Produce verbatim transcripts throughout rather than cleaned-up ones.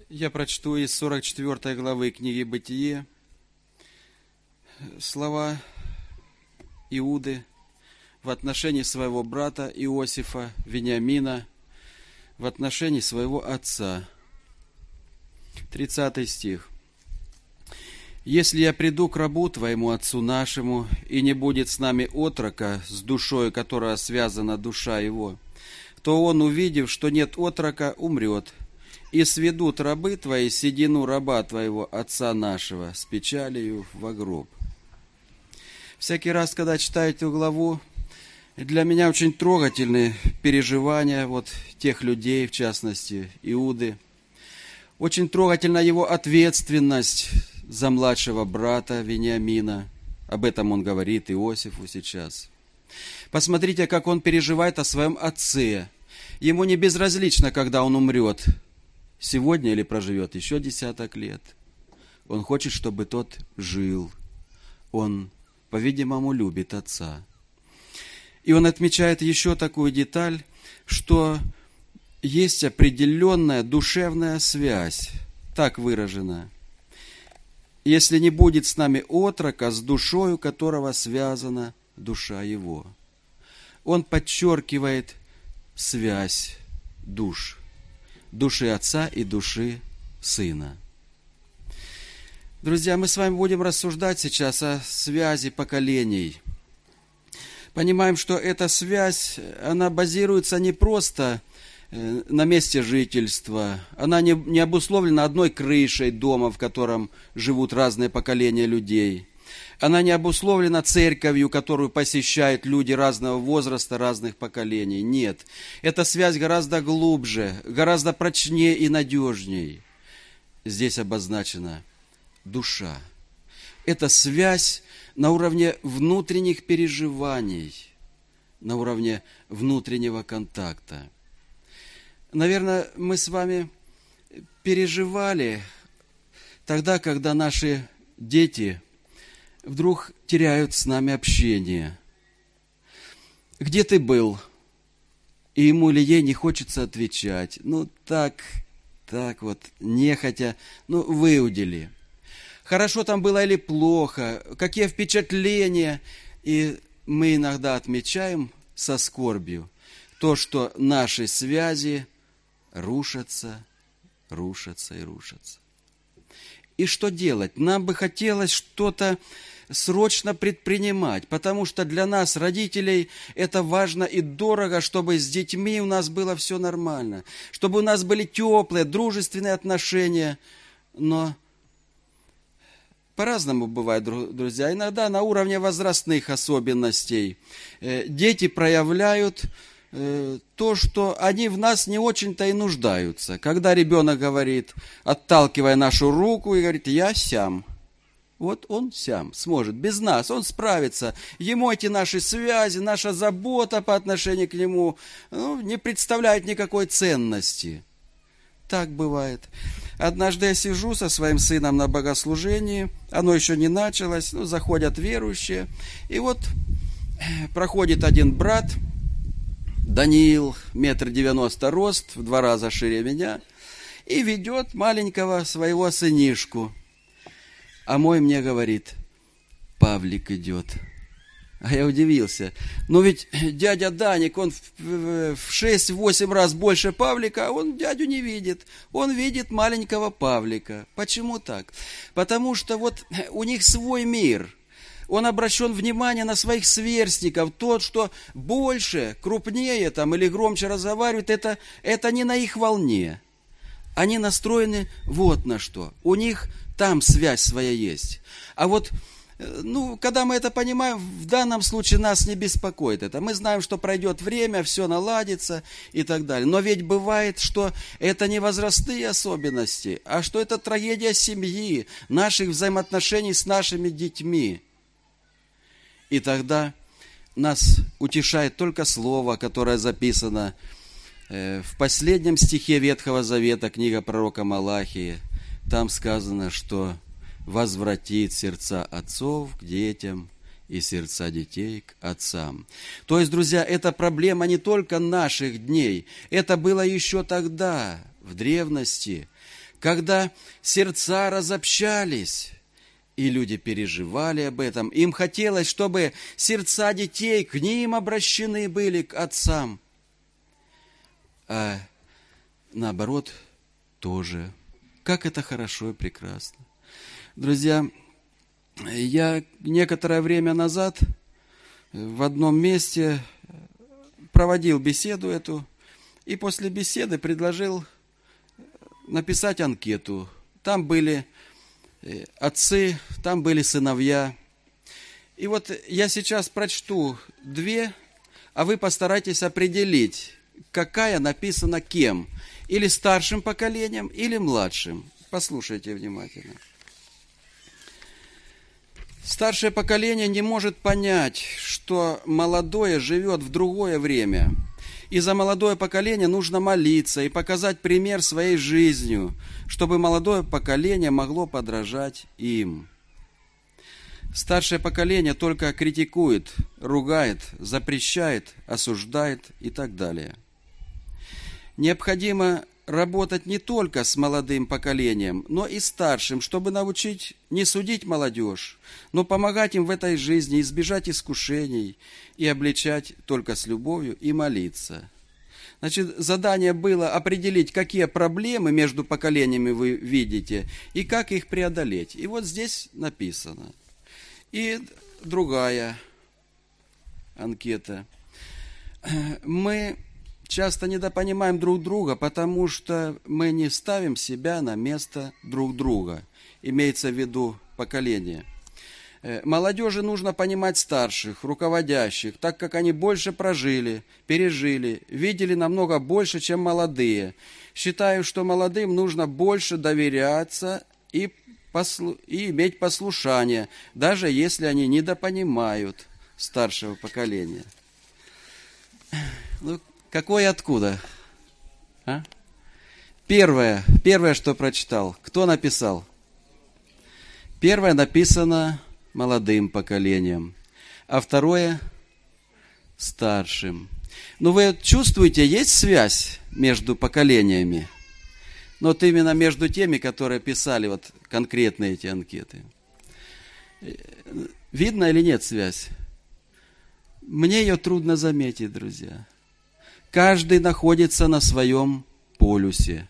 Я прочту из сорок четвёртой главы книги «Бытие» слова Иуды в отношении своего брата Иосифа, Вениамина, в отношении своего отца. тридцатый стих. «Если я приду к рабу твоему, отцу нашему, и не будет с нами отрока, с душою, которая связана душа его, то он, увидев, что нет отрока, умрет. И сведут рабы твои седину раба твоего, отца нашего, с печалью во гроб». Всякий раз, когда читаю эту главу, для меня очень трогательны переживания вот тех людей, в частности, Иуды. Очень трогательна его ответственность за младшего брата Вениамина. Об этом он говорит Иосифу сейчас. Посмотрите, как он переживает о своем отце. Ему не безразлично, когда он умрет, сегодня или проживет еще десяток лет. Он хочет, чтобы тот жил. Он, по-видимому, любит отца. И он отмечает еще такую деталь, что есть определенная душевная связь, так выражена. Если не будет с нами отрока, с душою которого связана душа его. Он подчеркивает связь душ, души отца и души сына. Друзья, мы с вами будем рассуждать сейчас о связи поколений. Понимаем, что эта связь, она базируется не просто на месте жительства, она не, не обусловлена одной крышей дома, в котором живут разные поколения людей. Она не обусловлена церковью, которую посещают люди разного возраста, разных поколений. Нет, эта связь гораздо глубже, гораздо прочнее и надежней. Здесь обозначена душа. Это связь на уровне внутренних переживаний, на уровне внутреннего контакта. Наверное, мы с вами переживали тогда, когда наши дети вдруг теряют с нами общение. Где ты был? И ему или ей не хочется отвечать. Ну, так, так вот, нехотя, ну, выудили. Хорошо там было или плохо, какие впечатления. И мы иногда отмечаем со скорбью то, что наши связи рушатся, рушатся и рушатся. И что делать? Нам бы хотелось что-то срочно предпринимать, потому что для нас, родителей, это важно и дорого, чтобы с детьми у нас было все нормально, чтобы у нас были теплые, дружественные отношения. Но по-разному бывает, друзья. Иногда на уровне возрастных особенностей дети проявляют то, что они в нас не очень-то и нуждаются. Когда ребенок говорит, отталкивая нашу руку, и говорит: «Я сям». Вот он сям сможет, без нас, он справится. Ему эти наши связи, наша забота по отношению к нему ну, не представляет никакой ценности. Так бывает. Однажды я сижу со своим сыном на богослужении, оно еще не началось, ну, заходят верующие, и вот проходит один брат, Даниил, метр девяносто рост, в два раза шире меня, и ведет маленького своего сынишку. А мой мне говорит: «Павлик идет». А я удивился. Но ведь дядя Даник, он в шесть-восемь раз больше Павлика, а он дядю не видит. Он видит маленького Павлика. Почему так? Потому что вот у них свой мир. Он обращен внимание на своих сверстников. Тот, что больше, крупнее там, или громче разговаривает, это, это не на их волне. Они настроены вот на что. У них там связь своя есть. А вот, ну, когда мы это понимаем, в данном случае нас не беспокоит это. Мы знаем, что пройдет время, все наладится и так далее. Но ведь бывает, что это не возрастные особенности, а что это трагедия семьи, наших взаимоотношений с нашими детьми. И тогда нас утешает только слово, которое записано в последнем стихе Ветхого Завета, книга пророка Малахии. Там сказано, что возвратит сердца отцов к детям и сердца детей к отцам. То есть, друзья, это проблема не только наших дней. Это было еще тогда, в древности, когда сердца разобщались, и люди переживали об этом. Им хотелось, чтобы сердца детей к ним обращены были, к отцам. А наоборот тоже. Как это хорошо и прекрасно. Друзья, я некоторое время назад в одном месте проводил беседу эту, и после беседы предложил написать анкету. Там были отцы, там были сыновья. И вот я сейчас прочту две, а вы постарайтесь определить, какая написана кем. Или старшим поколением, или младшим. Послушайте внимательно. Старшее поколение не может понять, что молодое живет в другое время. И за молодое поколение нужно молиться и показать пример своей жизнью, чтобы молодое поколение могло подражать им. Старшее поколение только критикует, ругает, запрещает, осуждает и так далее. Необходимо работать не только с молодым поколением, но и старшим, чтобы научить не судить молодежь, но помогать им в этой жизни, избежать искушений и обличать только с любовью и молиться. Значит, задание было определить, какие проблемы между поколениями вы видите и как их преодолеть. И вот здесь написано. И другая анкета. Мы часто недопонимаем друг друга, потому что мы не ставим себя на место друг друга. Имеется в виду поколение. Молодежи нужно понимать старших, руководящих, так как они больше прожили, пережили, видели намного больше, чем молодые. Считаю, что молодым нужно больше доверяться и, послу... и иметь послушание, даже если они недопонимают старшего поколения. Ну, какое откуда? А? Первое, первое, что прочитал. Кто написал? Первое написано молодым поколением, а второе старшим. Ну, вы чувствуете, есть связь между поколениями? Но вот именно между теми, которые писали вот конкретно эти анкеты. Видно или нет связь? Мне ее трудно заметить, друзья. Каждый находится на своем полюсе.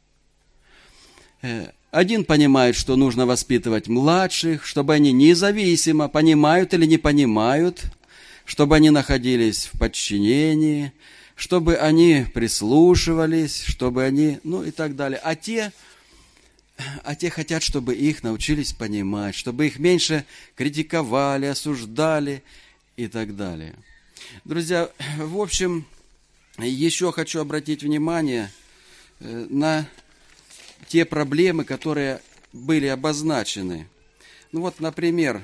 Один понимает, что нужно воспитывать младших, чтобы они независимо понимают или не понимают, чтобы они находились в подчинении, чтобы они прислушивались, чтобы они, ну и так далее. А те, а те хотят, чтобы их научились понимать, чтобы их меньше критиковали, осуждали и так далее. Друзья, в общем, еще хочу обратить внимание на те проблемы, которые были обозначены. Ну вот, например,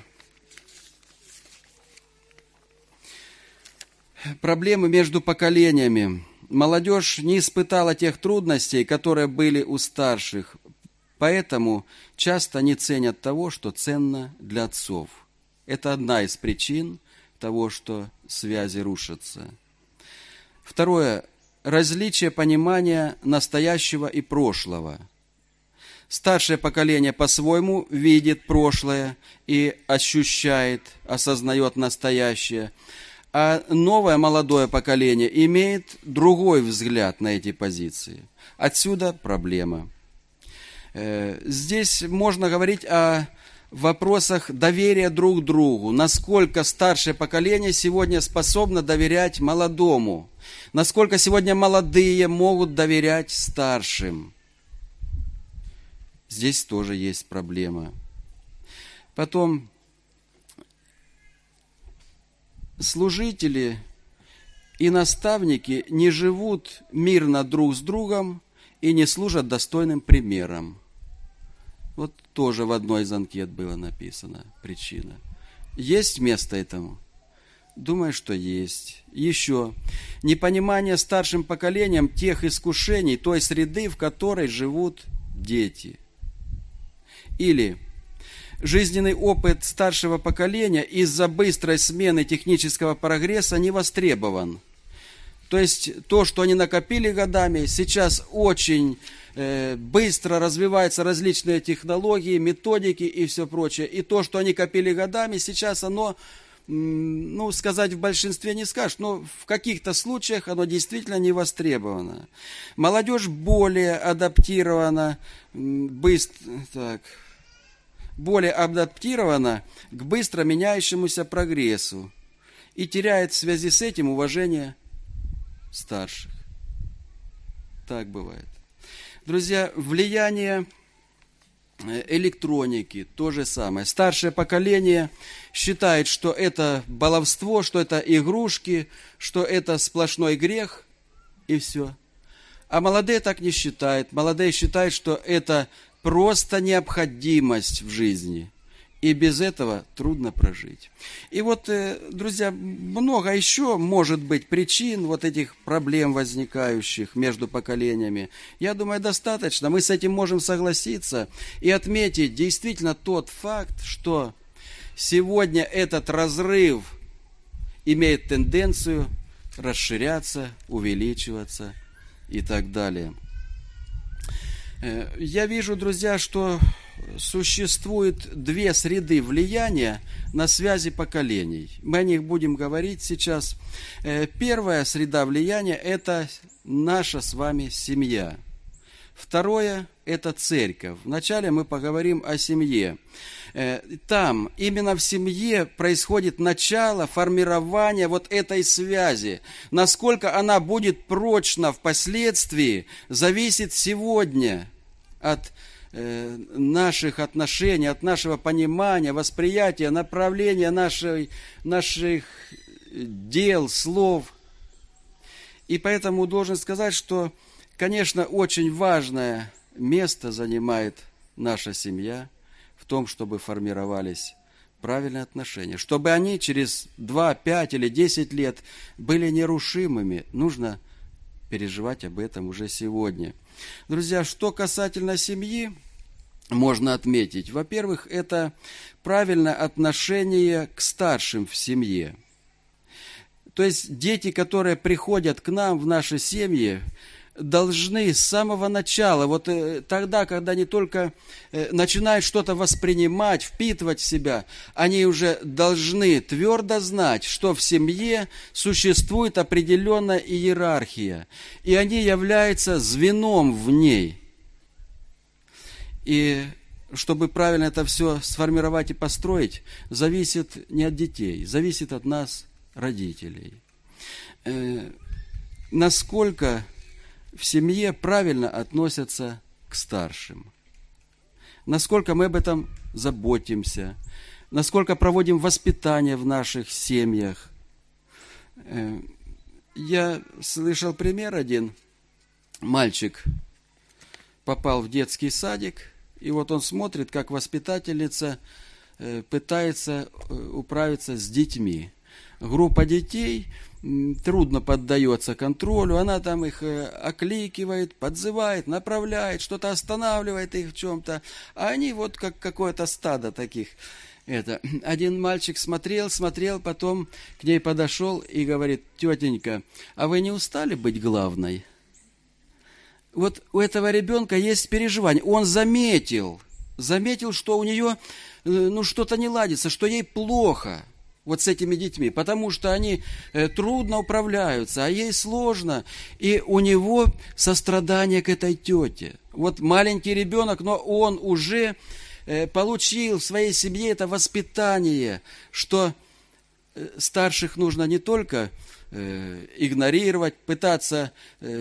проблемы между поколениями. Молодежь не испытала тех трудностей, которые были у старших, поэтому часто не ценят того, что ценно для отцов. Это одна из причин того, что связи рушатся. Второе. Различие понимания настоящего и прошлого. Старшее поколение по-своему видит прошлое и ощущает, осознает настоящее, а новое молодое поколение имеет другой взгляд на эти позиции. Отсюда проблема. Здесь можно говорить о вопросах доверия друг другу. Насколько старшее поколение сегодня способно доверять молодому? Насколько сегодня молодые могут доверять старшим? Здесь тоже есть проблема. Потом, служители и наставники не живут мирно друг с другом и не служат достойным примером. Вот тоже в одной из анкет было написано причина. Есть место этому? Думаю, что есть. Еще. Непонимание старшим поколением тех искушений, той среды, в которой живут дети. Или жизненный опыт старшего поколения из-за быстрой смены технического прогресса не востребован. То есть то, что они накопили годами, сейчас очень быстро развиваются различные технологии, методики и все прочее. И то, что они копили годами, сейчас оно, ну, сказать в большинстве не скажешь, но в каких-то случаях оно действительно не востребовано. Молодежь более адаптирована, быстро, так, более адаптирована к быстро меняющемуся прогрессу и теряет в связи с этим уважение старших. Так бывает. Друзья, влияние электроники то же самое. Старшее поколение считает, что это баловство, что это игрушки, что это сплошной грех, и все. А молодые так не считают. Молодые считают, что это просто необходимость в жизни. И без этого трудно прожить. И вот, друзья, много еще может быть причин вот этих проблем, возникающих между поколениями. Я думаю, достаточно. Мы с этим можем согласиться и отметить действительно тот факт, что сегодня этот разрыв имеет тенденцию расширяться, увеличиваться и так далее. Я вижу, друзья, что существует две среды влияния на связи поколений. Мы о них будем говорить сейчас. Первая среда влияния – это наша с вами семья. Второе – это церковь. Вначале мы поговорим о семье. Там, именно в семье происходит начало формирования вот этой связи. Насколько она будет прочна впоследствии, зависит сегодня от наших отношений, от нашего понимания, восприятия, направления нашей, наших дел, слов. И поэтому должен сказать, что, конечно, очень важное место занимает наша семья в том, чтобы формировались правильные отношения. Чтобы они через два, пять или десять лет были нерушимыми, нужно переживать об этом уже сегодня. Друзья, что касательно семьи, можно отметить. Во-первых, это правильное отношение к старшим в семье. То есть дети, которые приходят к нам в наши семьи, должны с самого начала, вот тогда, когда они только начинают что-то воспринимать, впитывать в себя, они уже должны твердо знать, что в семье существует определенная иерархия, и они являются звеном в ней. И чтобы правильно это все сформировать и построить, зависит не от детей, зависит от нас, родителей. Э, насколько в семье правильно относятся к старшим. Насколько мы об этом заботимся. Насколько проводим воспитание в наших семьях. Э, я слышал пример один. Мальчик попал в детский садик, и вот он смотрит, как воспитательница пытается управиться с детьми. Группа детей трудно поддается контролю, она там их окликивает, подзывает, направляет, что-то останавливает их в чем-то, а они вот как какое-то стадо таких. Это. Один мальчик смотрел, смотрел, потом к ней подошел и говорит: тетенька, а вы не устали быть главной? Вот у этого ребенка есть переживание. Он заметил, заметил, что у нее ну, что-то не ладится, что ей плохо вот с этими детьми, потому что они трудно управляются, а ей сложно. И у него сострадание к этой тете. Вот маленький ребенок, но он уже получил в своей семье это воспитание, что старших нужно не только игнорировать, пытаться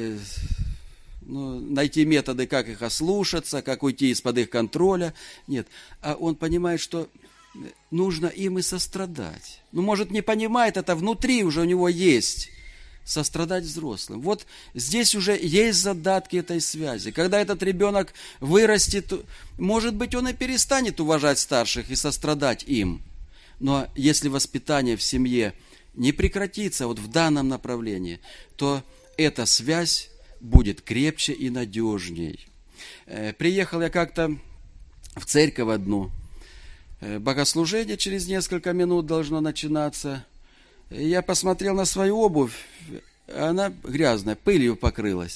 Ну, найти методы, как их ослушаться, как уйти из-под их контроля. Нет. А он понимает, что нужно им и сострадать. Ну, может, не понимает, это внутри уже у него есть. Сострадать взрослым. Вот здесь уже есть задатки этой связи. Когда этот ребенок вырастет, может быть, он и перестанет уважать старших и сострадать им. Но если воспитание в семье не прекратится вот в данном направлении, то эта связь будет крепче и надежней. Приехал я как-то в церковь одну. Богослужение через несколько минут должно начинаться. Я посмотрел на свою обувь, она грязная, пылью покрылась.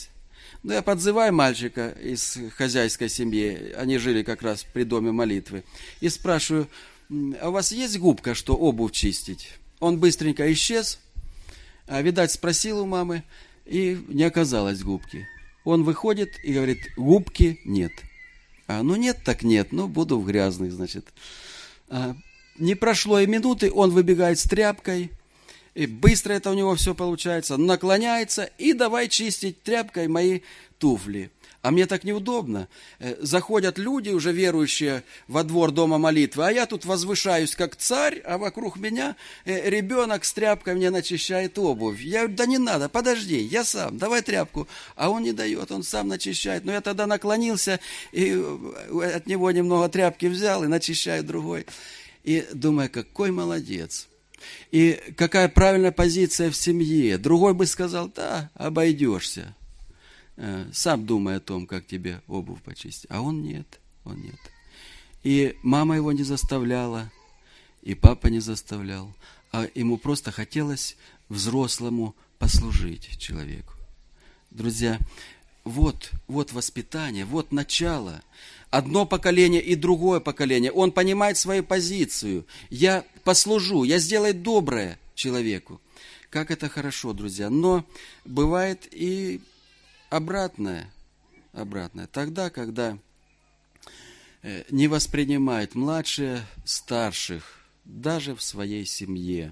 Ну, я подзываю мальчика из хозяйской семьи, они жили как раз при доме молитвы, и спрашиваю: а у вас есть губка, что обувь чистить? Он быстренько исчез, а, видать, спросил у мамы, и не оказалось губки. Он выходит и говорит: губки нет. А, ну нет, так нет, ну буду в грязных, значит. А, не прошло и минуты, он выбегает с тряпкой, и быстро это у него все получается, наклоняется и давай чистить тряпкой мои туфли. А мне так неудобно. Заходят люди, уже верующие, во двор дома молитвы, а я тут возвышаюсь как царь, а вокруг меня ребенок с тряпкой мне начищает обувь. Я говорю: да не надо, подожди, я сам, давай тряпку. А он не дает, он сам начищает. Но я тогда наклонился и от него немного тряпки взял и начищаю другой. И думаю, какой молодец. И какая правильная позиция в семье. Другой бы сказал: да, обойдешься. Сам думай о том, как тебе обувь почистить. А он нет, он нет. И мама его не заставляла, и папа не заставлял. А ему просто хотелось взрослому послужить человеку. Друзья, вот, вот воспитание, вот начало. Одно поколение и другое поколение. Он понимает свою позицию. Я послужу, я сделаю доброе человеку. Как это хорошо, друзья. Но бывает и обратное. Обратное. Тогда, когда не воспринимают младшие старших, даже в своей семье.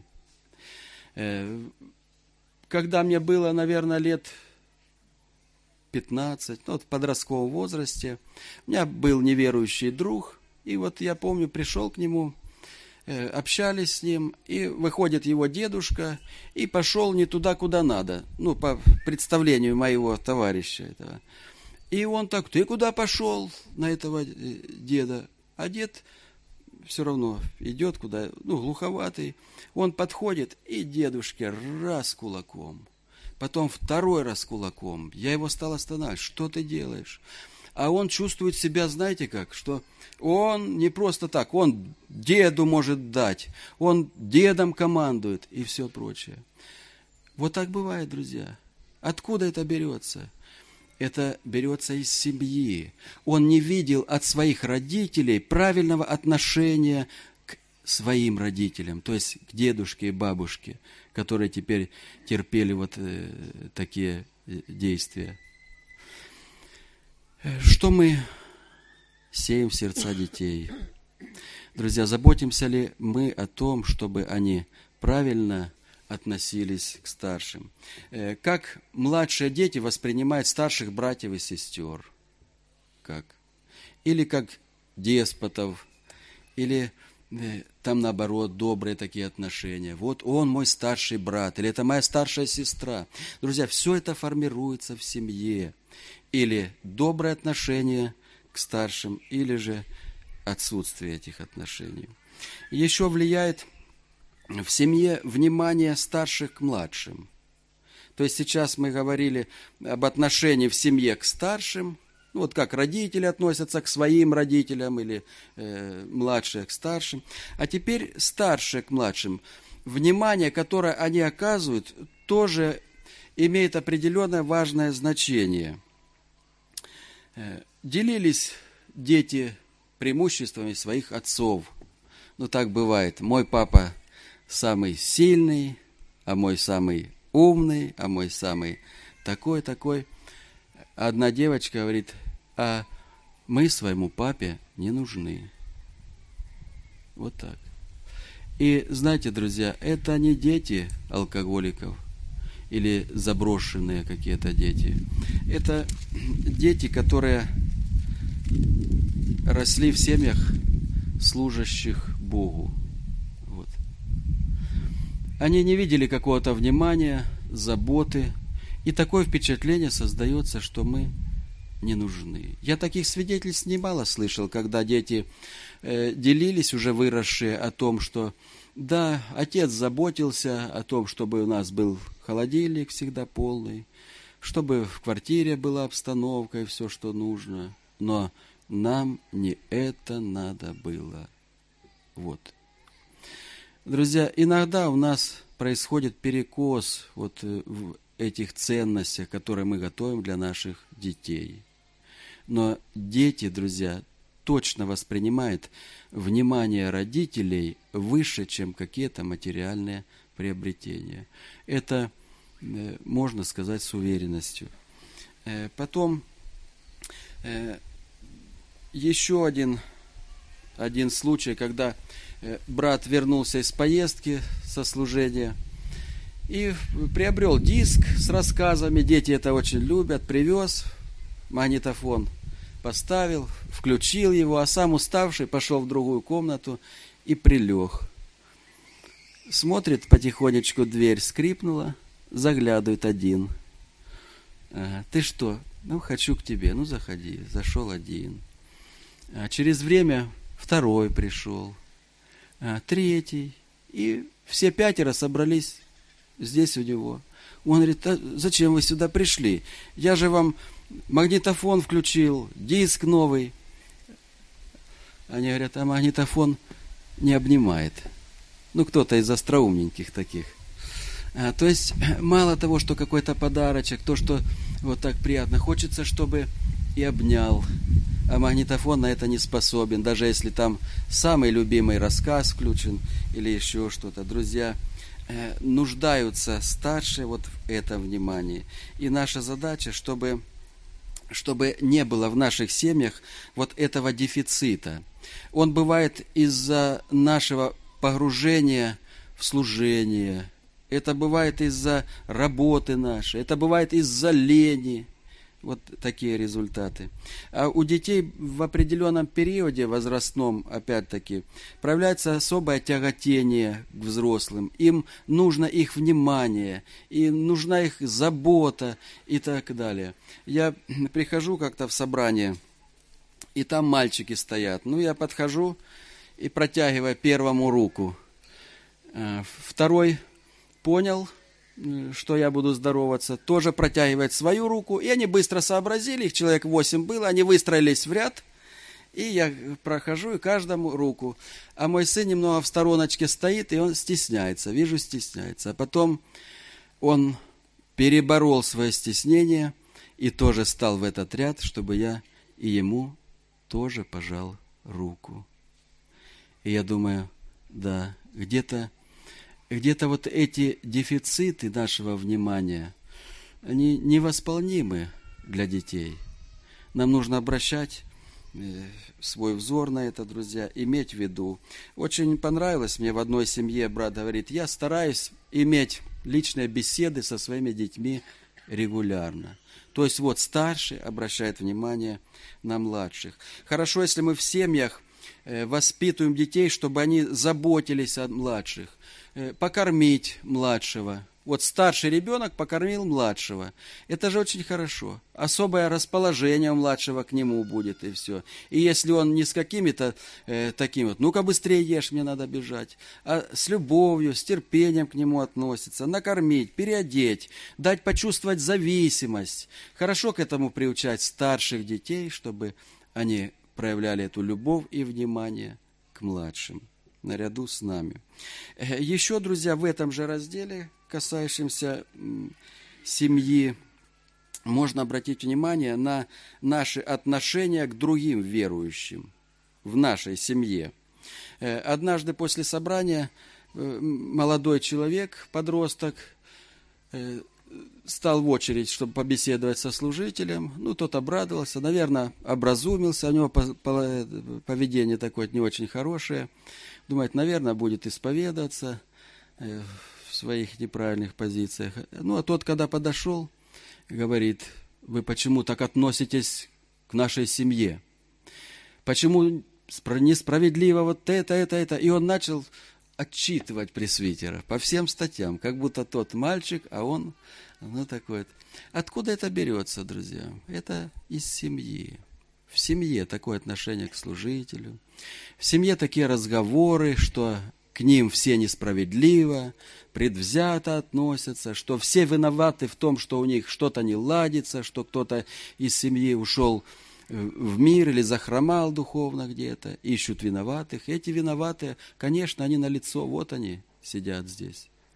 Когда мне было, наверное, лет пятнадцать, ну, вот в подростковом возрасте, у меня был неверующий друг, и вот я помню, пришел к нему, э, общались с ним, и выходит его дедушка, и пошел не туда, куда надо, ну, по представлению моего товарища этого. И он так: ты куда пошел на этого деда? А дед все равно идет куда, ну, глуховатый. Он подходит, и дедушке раз кулаком. Потом второй раз кулаком. Я его стал останавливать. Что ты делаешь? А он чувствует себя, знаете как, что он не просто так, он деду может дать, он дедом командует и все прочее. Вот так бывает, друзья. Откуда это берется? Это берется из семьи. Он не видел от своих родителей правильного отношения к своим родителям, то есть к дедушке и бабушке, которые теперь терпели вот э, такие действия. Что мы сеем в сердца детей? Друзья, заботимся ли мы о том, чтобы они правильно относились к старшим? Как младшие дети воспринимают старших братьев и сестер? Как? Или как деспотов, или там, наоборот, добрые такие отношения. Вот он мой старший брат, или это моя старшая сестра. Друзья, все это формируется в семье. Или доброе отношение к старшим, или же отсутствие этих отношений. Еще влияет в семье внимание старших к младшим. То есть сейчас мы говорили об отношении в семье к старшим, ну, вот как родители относятся к своим родителям или э, младшие к старшим. А теперь старшие к младшим. Внимание, которое они оказывают, тоже имеет определенное важное значение. Э, делились дети преимуществами своих отцов. Ну, так бывает. Мой папа самый сильный, а мой самый умный, а мой самый такой-такой. Одна девочка говорит: а мы своему папе не нужны. Вот так. И знаете, друзья, это не дети алкоголиков или заброшенные какие-то дети. Это дети, которые росли в семьях, служащих Богу. Вот. Они не видели какого-то внимания, заботы, и такое впечатление создается, что мы не нужны. Я таких свидетельств немало слышал, когда дети э, делились, уже выросшие, о том, что да, отец заботился о том, чтобы у нас был холодильник всегда полный, чтобы в квартире была обстановка и все, что нужно, но нам не это надо было. Вот. Друзья, иногда у нас происходит перекос вот в этих ценностях, которые мы готовим для наших детей. Но дети, друзья, точно воспринимают внимание родителей выше, чем какие-то материальные приобретения. Это можно сказать с уверенностью. Потом еще один, один случай, когда брат вернулся из поездки со служения и приобрел диск с рассказами. Дети это очень любят. Привез магнитофон, поставил, включил его, а сам уставший пошел в другую комнату и прилег. Смотрит потихонечку, дверь скрипнула, заглядывает один. Ага, ты что? Ну, хочу к тебе. Ну, заходи. Зашел один. А через время второй пришел. А, третий. И все пятеро собрались здесь у него. Он говорит, а зачем вы сюда пришли? Я же вам магнитофон включил, диск новый. Они говорят, а магнитофон не обнимает. Ну, кто-то из остроумненьких таких. А, то есть, мало того, что какой-то подарочек, то, что вот так приятно, хочется, чтобы и обнял. А магнитофон на это не способен, даже если там самый любимый рассказ включен или еще что-то. Друзья, э, нуждаются старшие вот в этом внимании. И наша задача, чтобы, чтобы не было в наших семьях вот этого дефицита. Он бывает из-за нашего погружения в служение, это бывает из-за работы нашей, это бывает из-за лени. Вот такие результаты. А у детей в определенном периоде возрастном, опять-таки, проявляется особое тяготение к взрослым. Им нужно их внимание, им нужна их забота и так далее. Я прихожу как-то в собрание, и там мальчики стоят. Ну, я подхожу и протягиваю первому руку. Второй понял, что я буду здороваться, тоже протягивает свою руку, и они быстро сообразили, их человек восемь было, они выстроились в ряд, и я прохожу и каждому руку. А мой сын немного в стороночке стоит, и он стесняется, вижу, стесняется. А потом он переборол свое стеснение и тоже стал в этот ряд, чтобы я и ему тоже пожал руку. И я думаю, да, где-то Где-то вот эти дефициты нашего внимания, они невосполнимы для детей. Нам нужно обращать свой взор на это, друзья, иметь в виду. Очень понравилось мне в одной семье, брат говорит, я стараюсь иметь личные беседы со своими детьми регулярно. То есть вот старший обращает внимание на младших. Хорошо, если мы в семьях воспитываем детей, чтобы они заботились о младших. Покормить младшего. Вот старший ребенок покормил младшего. Это же очень хорошо. Особое расположение у младшего к нему будет, и все. И если он не с какими-то э, такими вот, ну-ка быстрее ешь, мне надо бежать, а с любовью, с терпением к нему относится, накормить, переодеть, дать почувствовать зависимость. Хорошо к этому приучать старших детей, чтобы они проявляли эту любовь и внимание к младшим, наряду с нами. Еще, друзья, в этом же разделе, касающемся семьи, можно обратить внимание на наши отношения к другим верующим в нашей семье. Однажды после собрания молодой человек, подросток, стал в очередь, чтобы побеседовать со служителем. Ну, тот обрадовался, наверное, образумился, у него поведение такое не очень хорошее. Думает, наверное, будет исповедаться в своих неправильных позициях. Ну, а тот, когда подошел, говорит, вы почему так относитесь к нашей семье? Почему несправедливо вот это, это, это? И он начал отчитывать пресвитера по всем статьям, как будто тот мальчик, а он, ну, такой вот. Откуда это берется, друзья? Это из семьи. В семье такое отношение к служителю. В семье такие разговоры, что к ним все несправедливо, предвзято относятся, что все виноваты в том, что у них что-то не ладится, что кто-то из семьи ушел в мир или захромал духовно где-то, ищут виноватых. Эти виноватые, конечно, они налицо, вот они сидят здесь.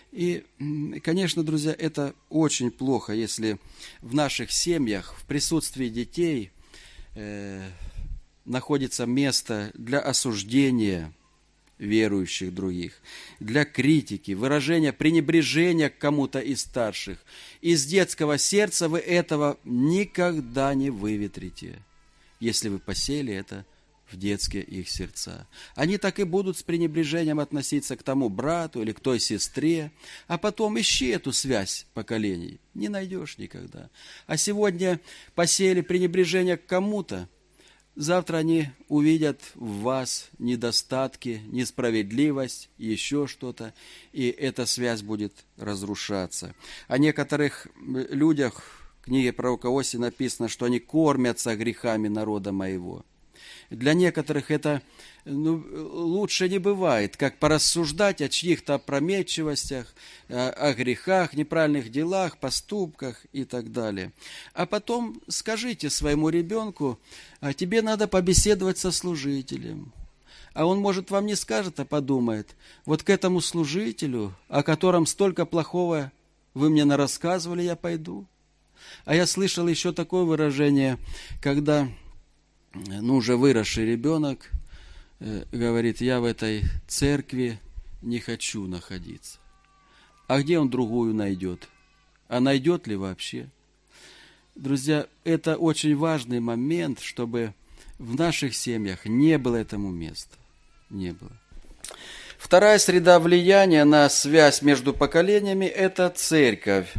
И, конечно, друзья, это очень плохо, если в наших семьях, в присутствии детей э, находится место для осуждения верующих других, для критики, выражения пренебрежения к кому-то из старших. Из детского сердца вы этого никогда не выветрите, если вы посеяли это в детские их сердца. Они так и будут с пренебрежением относиться к тому брату или к той сестре, а потом ищи эту связь поколений. Не найдешь никогда. А сегодня посеяли пренебрежение к кому-то, завтра они увидят в вас недостатки, несправедливость, еще что-то, и эта связь будет разрушаться. О некоторых людях в книге пророка Осии написано, что они кормятся грехами народа моего. Для некоторых это ну, лучше не бывает, как порассуждать о чьих-то опрометчивостях, о, о грехах, неправильных делах, поступках и так далее. А потом скажите своему ребенку, а тебе надо побеседовать со служителем. А он, может, вам не скажет, а подумает, вот к этому служителю, о котором столько плохого вы мне нарассказывали, я пойду. А я слышал еще такое выражение, когда ну, уже выросший ребенок э, говорит, я в этой церкви не хочу находиться. А где он другую найдет? А найдет ли вообще? Друзья, это очень важный момент, чтобы в наших семьях не было этому места. Не было. Вторая среда влияния на связь между поколениями – это церковь.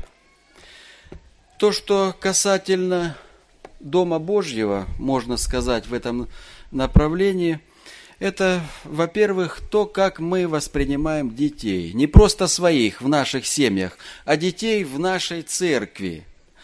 То, что касательно Дома Божьего, можно сказать, в этом направлении, это, во-первых, то, как мы воспринимаем детей. Не просто своих в наших семьях, а детей в нашей церкви.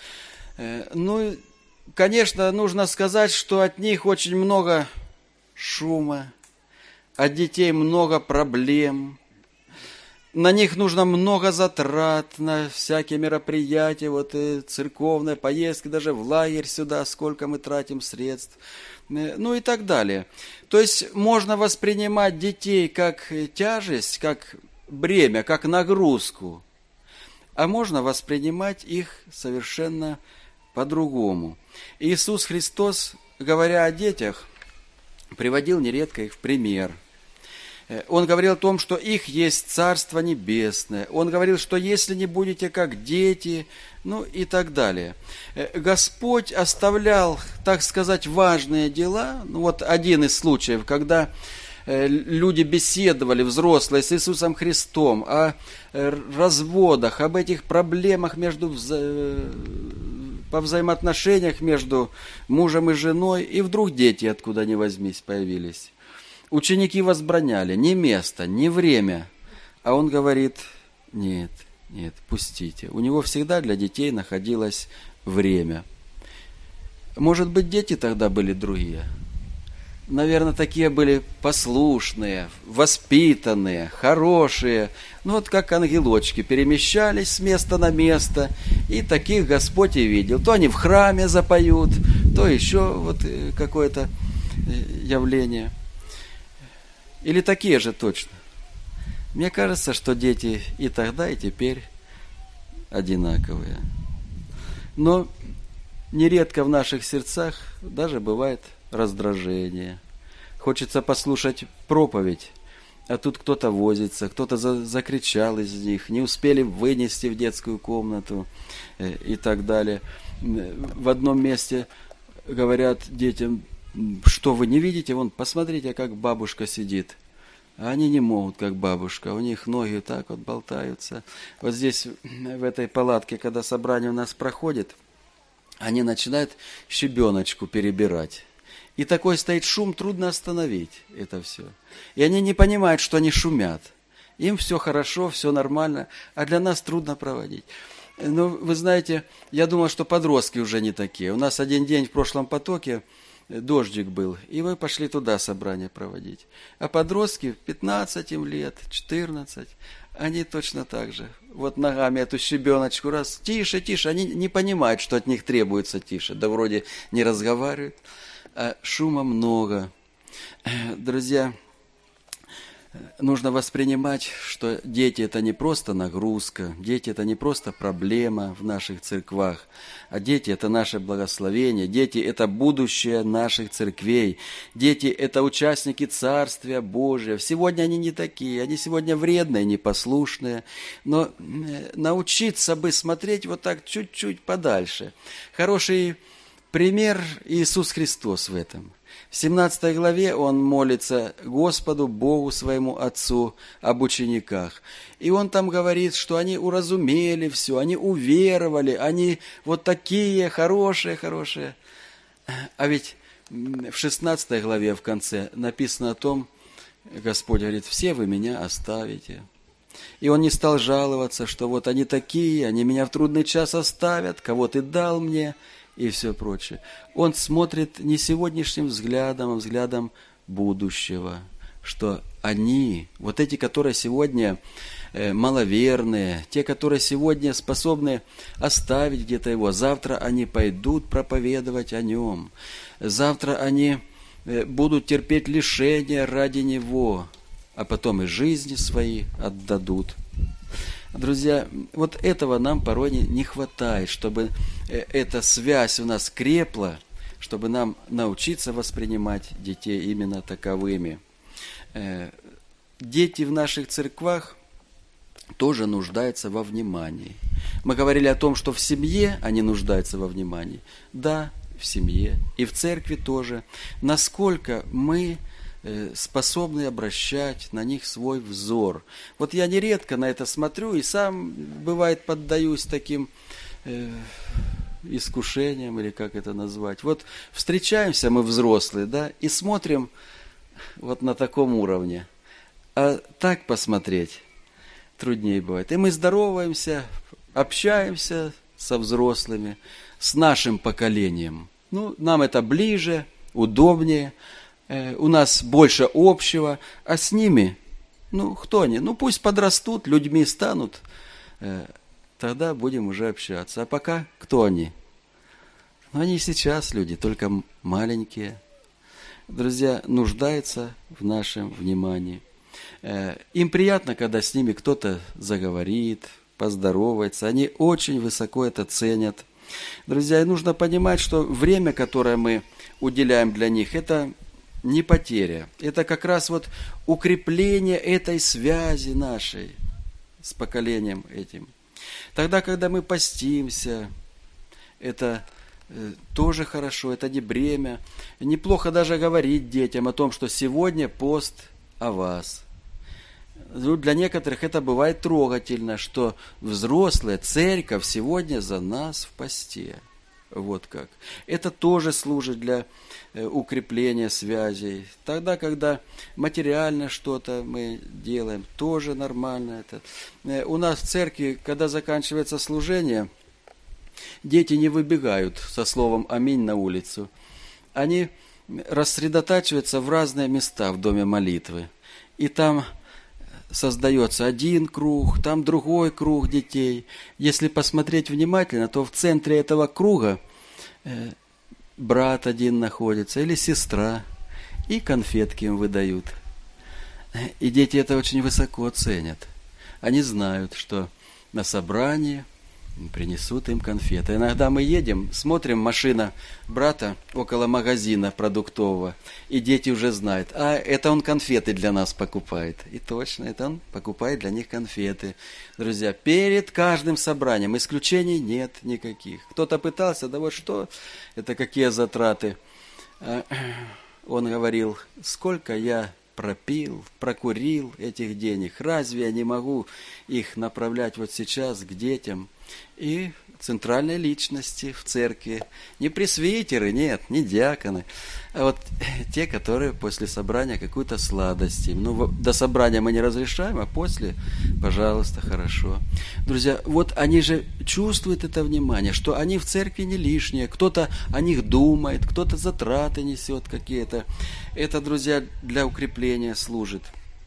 Ну, конечно, нужно сказать, что от них очень много шума, от детей много проблем. На них нужно много затрат, на всякие мероприятия, вот и церковные поездки, даже в лагерь сюда, сколько мы тратим средств, ну и так далее. То есть можно воспринимать детей как тяжесть, как бремя, как нагрузку, а можно воспринимать их совершенно по-другому. Иисус Христос, говоря о детях, приводил нередко их в пример. Он говорил о том, что их есть Царство Небесное. Он говорил, что если не будете как дети, ну и так далее. Господь оставлял, так сказать, важные дела. Ну, вот один из случаев, когда люди беседовали, взрослые, с Иисусом Христом, о разводах, об этих проблемах между, по взаимоотношениях между мужем и женой, и вдруг дети, откуда ни возьмись, появились. Ученики возбраняли ни место, ни время. А он говорит, нет, нет, пустите. У него всегда для детей находилось время. Может быть, дети тогда были другие. Наверное, такие были послушные, воспитанные, хорошие. Ну, вот как ангелочки перемещались с места на место. И таких Господь и видел. То они в храме запоют, то еще вот какое-то явление. Или такие же точно. Мне кажется, что дети и тогда, и теперь одинаковые. Но нередко в наших сердцах даже бывает раздражение. Хочется послушать проповедь, а тут кто-то возится, кто-то за- закричал из них, не успели вынести в детскую комнату э, и так далее. В одном месте говорят детям, что вы не видите, вон, посмотрите, как бабушка сидит. А они не могут, как бабушка, у них ноги так вот болтаются. Вот здесь, в этой палатке, когда собрание у нас проходит, они начинают щебеночку перебирать. И такой стоит шум, трудно остановить это все. И они не понимают, что они шумят. Им все хорошо, все нормально, а для нас трудно проводить. Но вы знаете, я думал, что подростки уже не такие. У нас один день в прошлом потоке дождик был, и мы пошли туда собрание проводить. А подростки пятнадцать им лет, четырнадцать, они точно так же. Вот ногами эту щебеночку раз, тише, тише, они не понимают, что от них требуется тише. Да вроде не разговаривают, а шума много. Друзья, нужно воспринимать, что дети – это не просто нагрузка, дети – это не просто проблема в наших церквах, а дети – это наше благословение, дети – это будущее наших церквей, дети – это участники Царствия Божия. Сегодня они не такие, они сегодня вредные, непослушные, но научиться бы смотреть вот так чуть-чуть подальше. Хороший пример Иисус Христос в этом. В семнадцатой главе он молится Господу, Богу своему Отцу об учениках. И он там говорит, что они уразумели все, они уверовали, они вот такие хорошие, хорошие. А ведь в шестнадцатой главе в конце написано о том, Господь говорит, все вы меня оставите. И он не стал жаловаться, что вот они такие, они меня в трудный час оставят, кого ты дал мне, и все прочее. Он смотрит не сегодняшним взглядом, а взглядом будущего, что они, вот эти, которые сегодня э, маловерные, те, которые сегодня способны оставить где-то его, завтра они пойдут проповедовать о нем, завтра они э, будут терпеть лишения ради него, а потом и жизни свои отдадут. Друзья, вот этого нам порой не хватает, чтобы эта связь у нас крепла, чтобы нам научиться воспринимать детей именно таковыми. Дети в наших церквах тоже нуждаются во внимании. Мы говорили о том, что в семье они нуждаются во внимании. Да, в семье и в церкви тоже. Насколько мы способны обращать на них свой взор. Вот я нередко на это смотрю и сам, бывает, поддаюсь таким э, искушениям, или как это назвать. Вот встречаемся мы взрослые, да, и смотрим вот на таком уровне. А так посмотреть труднее бывает. И мы здороваемся, общаемся со взрослыми, с нашим поколением. Ну, нам это ближе, удобнее, у нас больше общего, а с ними, ну, кто они? Ну, пусть подрастут, людьми станут, тогда будем уже общаться. А пока кто они? Ну, они и сейчас люди, только маленькие. Друзья, нуждаются в нашем внимании. Им приятно, когда с ними кто-то заговорит, поздоровается. Они очень высоко это ценят. Друзья, и нужно понимать, что время, которое мы уделяем для них, это не потеря. Это как раз вот укрепление этой связи нашей с поколением этим. Тогда, когда мы постимся, это э, тоже хорошо, это не бремя. Неплохо даже говорить детям о том, что сегодня пост о вас. Ну, для некоторых это бывает трогательно, что взрослая церковь сегодня за нас в посте. Вот как. Это тоже служит для укрепления связей. Тогда, когда материально что-то мы делаем, тоже нормально это. У нас в церкви, когда заканчивается служение, дети не выбегают со словом «Аминь» на улицу. Они рассредотачиваются в разные места в доме молитвы. И там создается один круг, там другой круг детей. Если посмотреть внимательно, то в центре этого круга э, брат один находится или сестра, и конфетки им выдают. И дети это очень высоко ценят. Они знают, что на собрании принесут им конфеты. Иногда мы едем, смотрим, машина брата около магазина продуктового, и дети уже знают, а это он конфеты для нас покупает. И точно, это он покупает для них конфеты. Друзья, перед каждым собранием исключений нет никаких. Кто-то пытался, да вот что, это какие затраты. Он говорил, сколько я пропил, прокурил этих денег, разве я не могу их направлять вот сейчас к детям и центральной личности в церкви? Не пресвитеры, нет, не диаконы, а вот те, которые после собрания какую-то сладость им. Ну, до собрания мы не разрешаем, а после, пожалуйста, хорошо. Друзья, вот они же чувствуют это внимание, что они в церкви не лишние, кто-то о них думает, кто-то затраты несет какие-то. Это, друзья, для укрепления служит.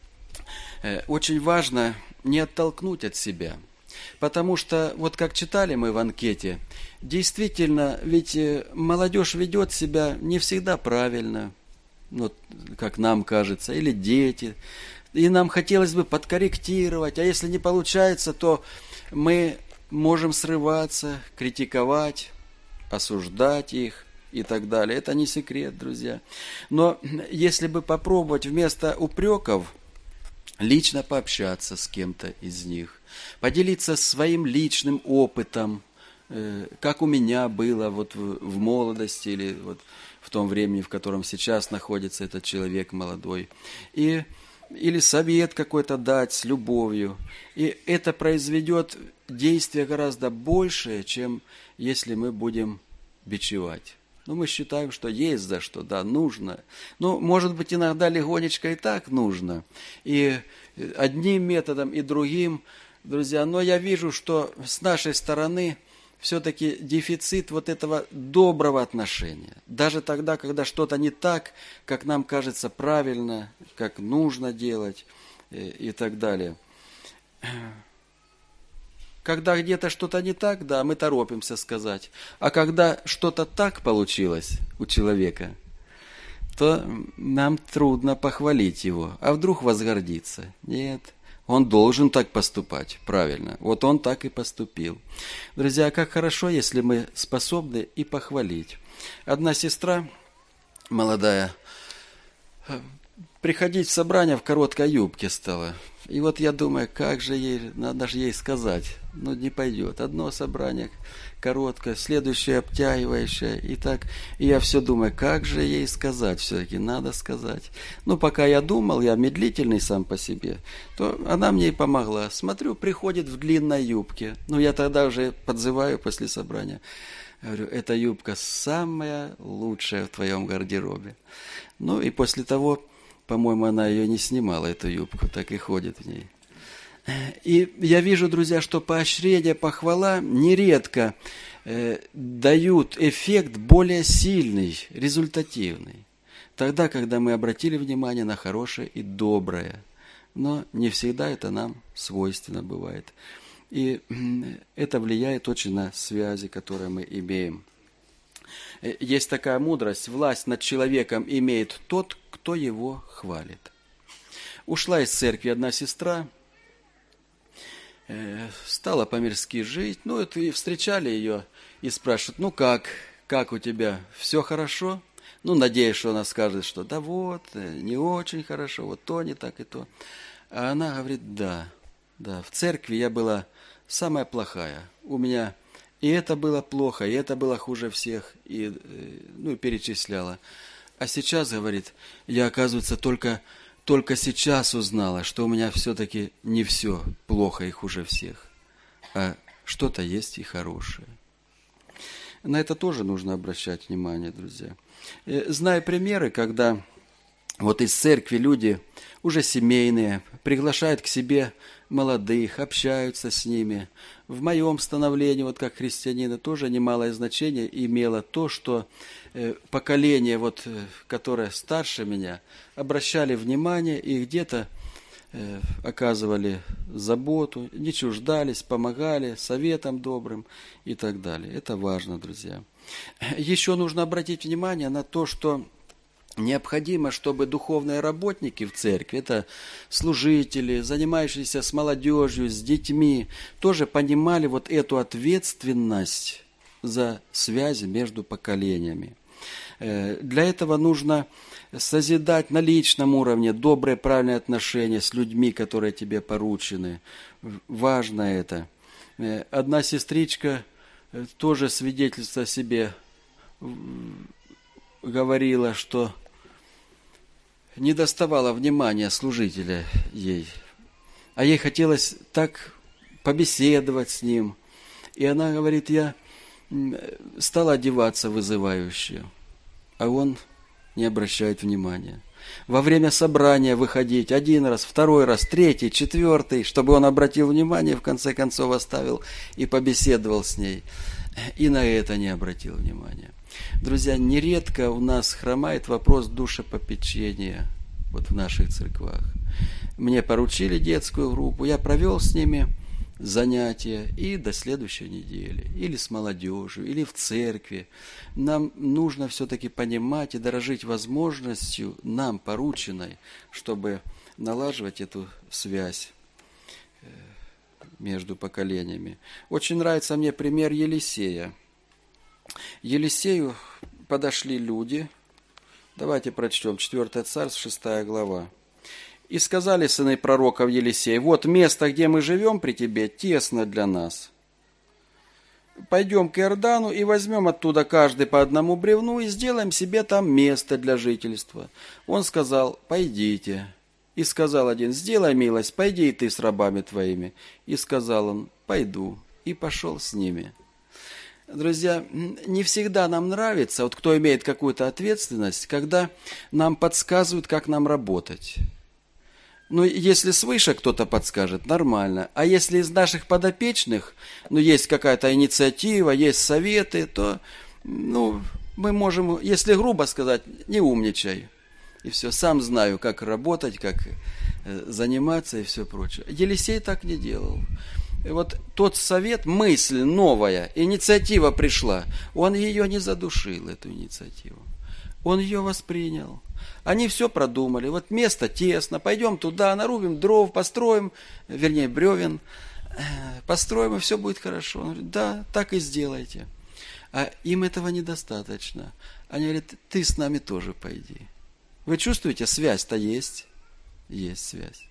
Очень важно не оттолкнуть от себя. Потому что, вот как читали мы в анкете, действительно, ведь молодежь ведет себя не всегда правильно, вот, как нам кажется, или дети и нам хотелось бы подкорректировать, а если не получается, то мы можем срываться, критиковать, осуждать их и так далее. Это не секрет, друзья. Но если бы попробовать вместо упреков лично пообщаться с кем-то из них, поделиться своим личным опытом, как у меня было вот в молодости или вот в том времени, в котором сейчас находится этот человек молодой, и, или совет какой-то дать с любовью. И это произведет действие гораздо большее, чем если мы будем бичевать. Ну, мы считаем, что есть за что, да, нужно. Ну, может быть, иногда легонечко и так нужно. И одним методом, и другим, друзья. Но я вижу, что с нашей стороны все-таки дефицит вот этого доброго отношения. Даже тогда, когда что-то не так, как нам кажется правильно, как нужно делать и так далее. Когда где-то что-то не так, да, мы торопимся сказать. А когда что-то так получилось у человека, то нам трудно похвалить его. А вдруг возгордиться? Нет. Он должен так поступать, правильно. Вот он так и поступил. Друзья, как хорошо, если мы способны и похвалить. Одна сестра молодая приходить в собрание в короткой юбке стала. И вот я думаю, как же ей, надо же ей сказать. Ну, не пойдет. Одно собрание короткое, следующее обтягивающее. И так, и я все думаю, как же ей сказать все-таки, надо сказать. Ну, пока я думал, я медлительный сам по себе, то она мне и помогла. Смотрю, приходит в длинной юбке. Ну, я тогда уже подзываю после собрания. Говорю, эта юбка самая лучшая в твоем гардеробе. Ну, и после того, по-моему, она ее не снимала, эту юбку, так и ходит в ней. И я вижу, друзья, что поощрение, похвала нередко э, дают эффект более сильный, результативный. Тогда, когда мы обратили внимание на хорошее и доброе. Но не всегда это нам свойственно бывает. И это влияет очень на связи, которые мы имеем. Есть такая мудрость: власть над человеком имеет тот, кто его хвалит. Ушла из церкви одна сестра, стала по-мирски жить, ну, это и встречали ее и спрашивают, ну как, как у тебя, все хорошо? Ну, надеюсь, что она скажет, что да вот, не очень хорошо, вот то не так и то. А она говорит, да, да, в церкви я была самая плохая, у меня и это было плохо, и это было хуже всех, и, ну, перечисляла. А сейчас, говорит, я, оказывается, только... Только сейчас узнала, что у меня все-таки не все плохо и хуже всех, а что-то есть и хорошее. На это тоже нужно обращать внимание, друзья. Знаю примеры, когда вот из церкви люди уже семейные приглашают к себе молодых, общаются с ними. В моем становлении, вот как христианина, тоже немалое значение имело то, что поколение, вот, которое старше меня, обращали внимание и где-то э, оказывали заботу, не чуждались, помогали советом добрым и так далее. Это важно, друзья. Еще нужно обратить внимание на то, что необходимо, чтобы духовные работники в церкви, это служители, занимающиеся с молодежью, с детьми, тоже понимали вот эту ответственность за связи между поколениями. Для этого нужно созидать на личном уровне добрые, правильные отношения с людьми, которые тебе поручены. Важно это. Одна сестричка тоже свидетельство о себе говорила, что не доставало внимания служителя ей, а ей хотелось так побеседовать с ним. И она говорит, я стала одеваться вызывающе, а он не обращает внимания. Во время собрания выходить один раз, второй раз, третий, четвертый, чтобы он обратил внимание, в конце концов оставил и побеседовал с ней. И на это не обратил внимания. Друзья, нередко у нас хромает вопрос душепопечения вот в наших церквах. Мне поручили детскую группу, я провел с ними занятия и до следующей недели, или с молодежью, или в церкви. Нам нужно все-таки понимать и дорожить возможностью, нам порученной, чтобы налаживать эту связь между поколениями. Очень нравится мне пример Елисея. Елисею подошли люди. Давайте прочтем четвёртое царство, шестая глава. «И сказали сыны пророков Елисея: вот место, где мы живем при тебе, тесно для нас. Пойдем к Иордану и возьмем оттуда каждый по одному бревну и сделаем себе там место для жительства». Он сказал: пойдите. И сказал один: сделай милость, пойди и ты с рабами твоими. И сказал он: пойду. И пошел с ними. Друзья, не всегда нам нравится, вот кто имеет какую-то ответственность, когда нам подсказывают, как нам работать. Ну, если свыше кто-то подскажет, нормально. А если из наших подопечных, ну, есть какая-то инициатива, есть советы, то, ну, мы можем, если грубо сказать, не умничай. И все, сам знаю, как работать, как заниматься и все прочее. Елисей так не делал. И вот тот совет, мысль новая, инициатива пришла, он ее не задушил, эту инициативу. Он ее воспринял. Они все продумали. Вот место тесно, пойдем туда, нарубим дров, построим, вернее, бревен, построим, и все будет хорошо. Он говорит: да, так и сделайте. А им этого недостаточно. Они говорят: ты с нами тоже пойди. Вы чувствуете, связь-то есть? Есть связь.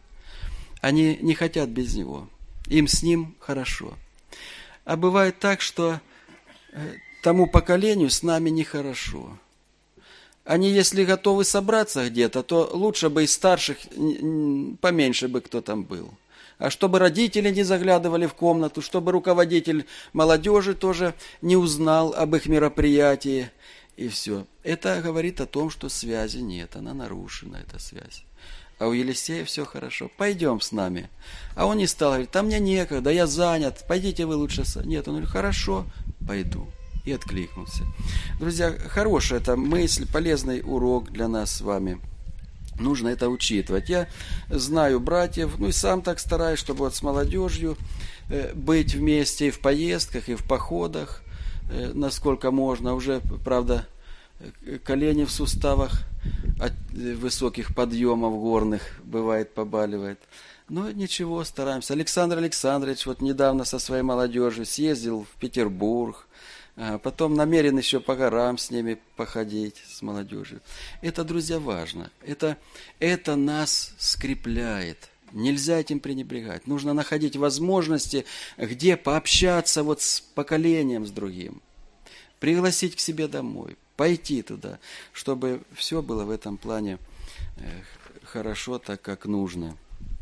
Они не хотят без него. Им с ним хорошо. А бывает так, что тому поколению с нами нехорошо. Они, если готовы собраться где-то, то лучше бы из старших поменьше бы кто там был. А чтобы родители не заглядывали в комнату, чтобы руководитель молодежи тоже не узнал об их мероприятии. И все. Это говорит о том, что связи нет, она нарушена, эта связь. А у Елисея все хорошо. Пойдем с нами. А он не стал говорить: там мне некогда, я занят, пойдите вы лучше. Нет, он говорит: хорошо, пойду. И откликнулся. Друзья, хорошая эта мысль, полезный урок для нас с вами. Нужно это учитывать. Я знаю братьев, ну и сам так стараюсь, чтобы вот с молодежью быть вместе и в поездках, и в походах, насколько можно. Уже, правда, колени в суставах от высоких подъемов горных, бывает, побаливает. Но ничего, стараемся. Александр Александрович вот недавно со своей молодежью съездил в Петербург, а потом намерен еще по горам с ними походить, с молодежью. Это, друзья, важно. Это, это нас скрепляет. Нельзя этим пренебрегать. Нужно находить возможности, где пообщаться вот с поколением, с другим. Пригласить к себе домой, пойти туда, чтобы все было в этом плане хорошо, так как нужно.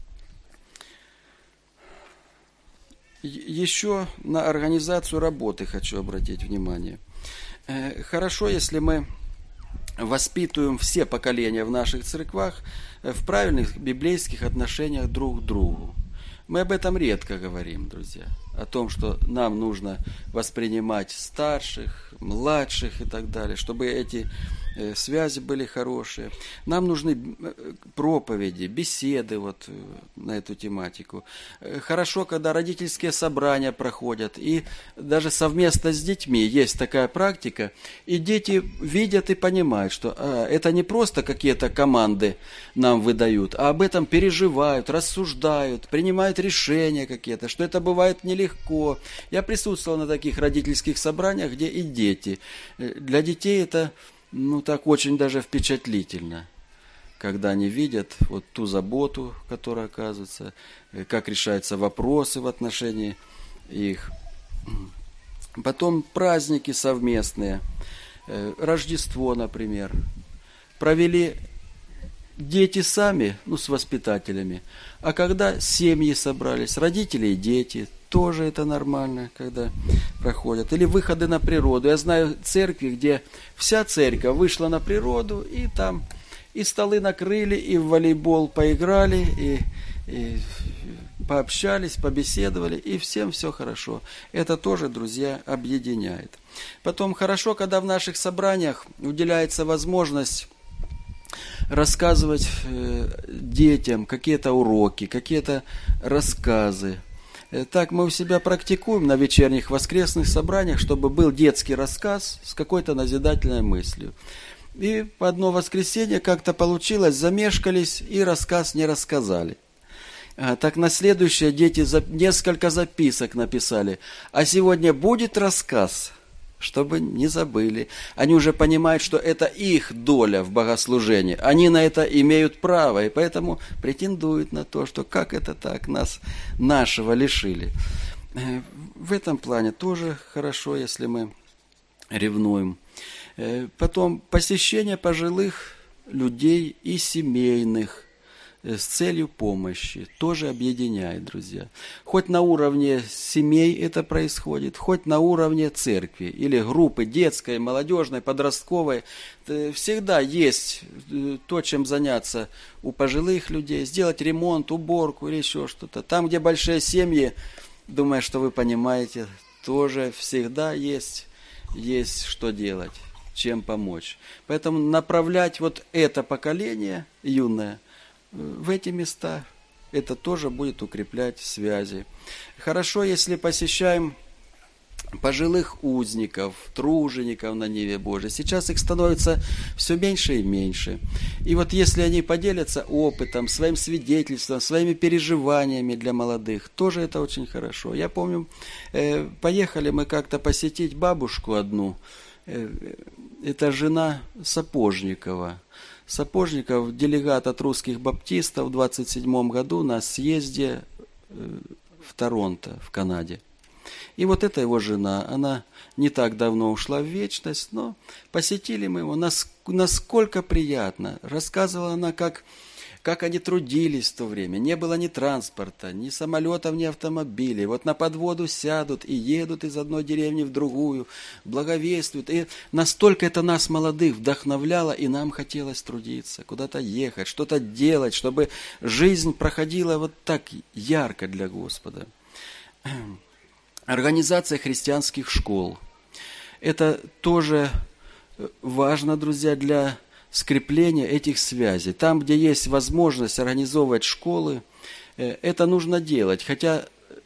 Еще на организацию работы хочу обратить внимание. Хорошо, если мы воспитываем все поколения в наших церквах в правильных библейских отношениях друг к другу. Мы об этом редко говорим, друзья. О том, что нам нужно воспринимать старших, младших и так далее, чтобы эти связи были хорошие. Нам нужны проповеди, беседы вот на эту тематику. Хорошо, когда родительские собрания проходят, и даже совместно с детьми есть такая практика, и дети видят и понимают, что а, это не просто какие-то команды нам выдают, а об этом переживают, рассуждают, принимают решения какие-то, что это бывает нелегко. Я присутствовал на таких родительских собраниях, где и дети. Для детей это ну, так очень даже впечатлительно, когда они видят вот ту заботу, которая оказывается, как решаются вопросы в отношении их. Потом праздники совместные, Рождество, например. Провели дети сами, ну, с воспитателями, а когда семьи собрались, родители и дети, тоже это нормально, когда проходят. Или выходы на природу. Я знаю церкви, где вся церковь вышла на природу, и там и столы накрыли, и в волейбол поиграли, и, и пообщались, побеседовали, и всем все хорошо. Это тоже, друзья, объединяет. Потом хорошо, когда в наших собраниях уделяется возможность рассказывать детям какие-то уроки, какие-то рассказы. Так мы у себя практикуем на вечерних воскресных собраниях, чтобы был детский рассказ с какой-то назидательной мыслью. И по одно воскресенье как-то получилось, замешкались и рассказ не рассказали. Так на следующее дети несколько записок написали. А сегодня будет рассказ, чтобы не забыли. Они уже понимают, что это их доля в богослужении. Они на это имеют право, и поэтому претендуют на то, что как это так, нас нашего лишили. В этом плане тоже хорошо, если мы ревнуем. Потом посещение пожилых людей и семейных с целью помощи тоже объединяет, друзья. Хоть на уровне семей это происходит, хоть на уровне церкви или группы детской, молодежной, подростковой. Всегда есть то, чем заняться у пожилых людей, сделать ремонт, уборку или еще что-то. Там, где большие семьи, думаю, что вы понимаете, тоже всегда есть, есть что делать, чем помочь. Поэтому направлять вот это поколение юное в эти места, это тоже будет укреплять связи. Хорошо, если посещаем пожилых узников, тружеников на Ниве Божией. Сейчас их становится все меньше и меньше. И вот если они поделятся опытом, своим свидетельством, своими переживаниями для молодых, тоже это очень хорошо. Я помню, э, поехали мы как-то посетить бабушку одну. Э, это жена Сапожникова. Сапожников, делегат от русских баптистов в двадцать седьмом году на съезде в Торонто, в Канаде. И вот эта его жена, она не так давно ушла в вечность, но посетили мы его, насколько приятно. Рассказывала она, как, как они трудились в то время. Не было ни транспорта, ни самолетов, ни автомобилей. Вот на подводу сядут и едут из одной деревни в другую, благовествуют. И настолько это нас, молодых, вдохновляло, и нам хотелось трудиться, куда-то ехать, что-то делать, чтобы жизнь проходила вот так ярко для Господа. Организация христианских школ. Это тоже важно, друзья, для скрепления этих связей. Там, где есть возможность организовывать школы, это нужно делать, хотя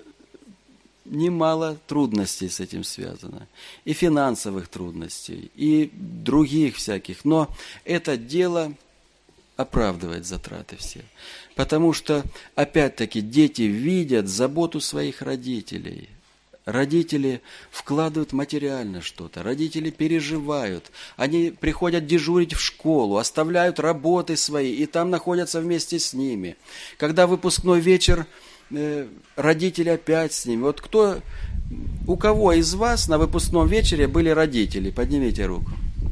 немало трудностей с этим связано. И финансовых трудностей, и других всяких. Но это дело оправдывает затраты все. Потому что, опять-таки, дети видят заботу своих родителей. Родители вкладывают материально что-то, родители переживают, они приходят дежурить в школу, оставляют работы свои и там находятся вместе с ними. Когда выпускной вечер, э, родители опять с ними. Вот кто, у кого из вас на выпускном вечере были родители? Поднимите руку.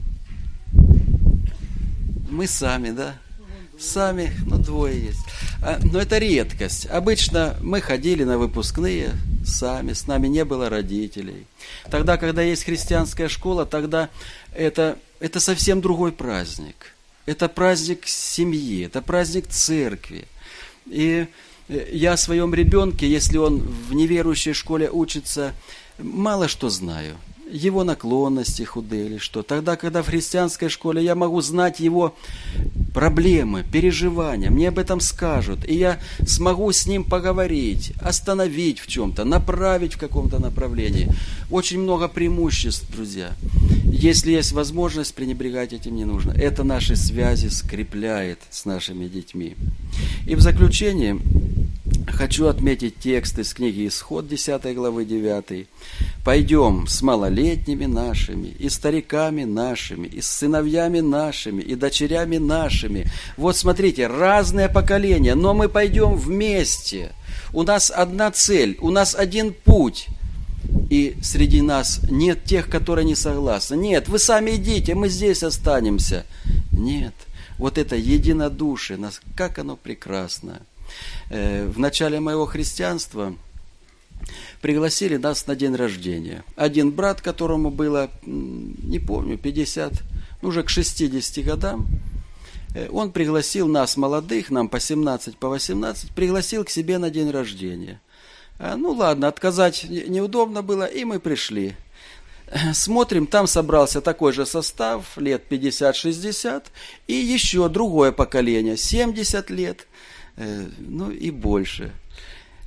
Мы сами, да? Сами, ну двое есть. А, но это редкость. Обычно мы ходили на выпускные сами, с нами не было родителей. Тогда, когда есть христианская школа, тогда это, это совсем другой праздник. Это праздник семьи, это праздник церкви. И я о своем ребенке, если он в неверующей школе учится, мало что знаю. Его наклонности худые или что. Тогда, когда в христианской школе я могу знать его проблемы, переживания, мне об этом скажут, и я смогу с ним поговорить, остановить в чем-то, направить в каком-то направлении. Очень много преимуществ, друзья. Если есть возможность, пренебрегать этим не нужно. Это наши связи скрепляет с нашими детьми. И в заключение хочу отметить текст из книги Исход, десятой главы, девятой. «Пойдем с малолетними нашими, и стариками нашими, и с сыновьями нашими, и дочерями нашими». Вот смотрите, разные поколения, но мы пойдем вместе. У нас одна цель, у нас один путь. И среди нас нет тех, которые не согласны. Нет, вы сами идите, мы здесь останемся. Нет, вот это единодушие, как оно прекрасно. В начале моего христианства пригласили нас на день рождения. Один брат, которому было, не помню, пятьдесят, ну, уже к шестидесяти годам, он пригласил нас, молодых, нам по семнадцать, по восемнадцать, пригласил к себе на день рождения. Ну ладно, отказать неудобно было, и мы пришли. Смотрим, там собрался такой же состав, лет пятьдесят-шестьдесят, и еще другое поколение, семьдесят лет, ну и больше.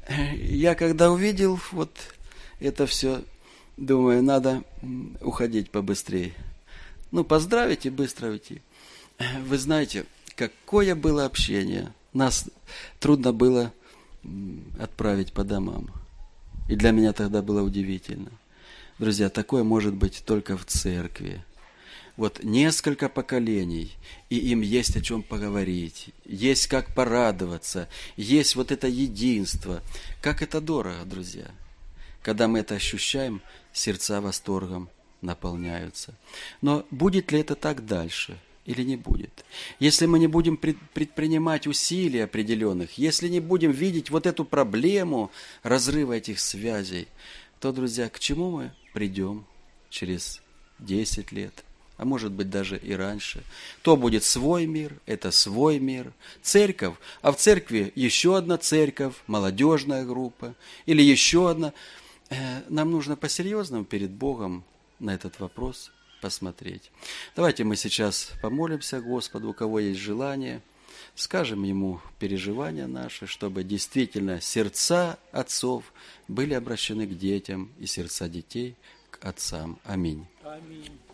я когда увидел вот это все, думаю, надо уходить побыстрее. Ну, поздравить и быстро уйти. Вы знаете, какое было общение. Нас трудно было отправить по домам. И для меня тогда было удивительно. Друзья, такое может быть только в церкви. Вот несколько поколений, и им есть о чем поговорить, есть как порадоваться, есть вот это единство. Как это дорого, друзья. Когда мы это ощущаем, сердца восторгом наполняются. Но будет ли это так дальше или не будет? Если мы не будем предпринимать усилий определенных, если не будем видеть вот эту проблему разрыва этих связей, то, друзья, к чему мы придем через десять лет? А может быть даже и раньше. То будет свой мир, это свой мир. Церковь, а в церкви еще одна церковь, молодежная группа или еще одна. Нам нужно по-серьезному перед Богом на этот вопрос посмотреть. Давайте мы сейчас помолимся Господу, у кого есть желание, скажем Ему переживания наши, чтобы действительно сердца отцов были обращены к детям и сердца детей к отцам. Аминь. Аминь.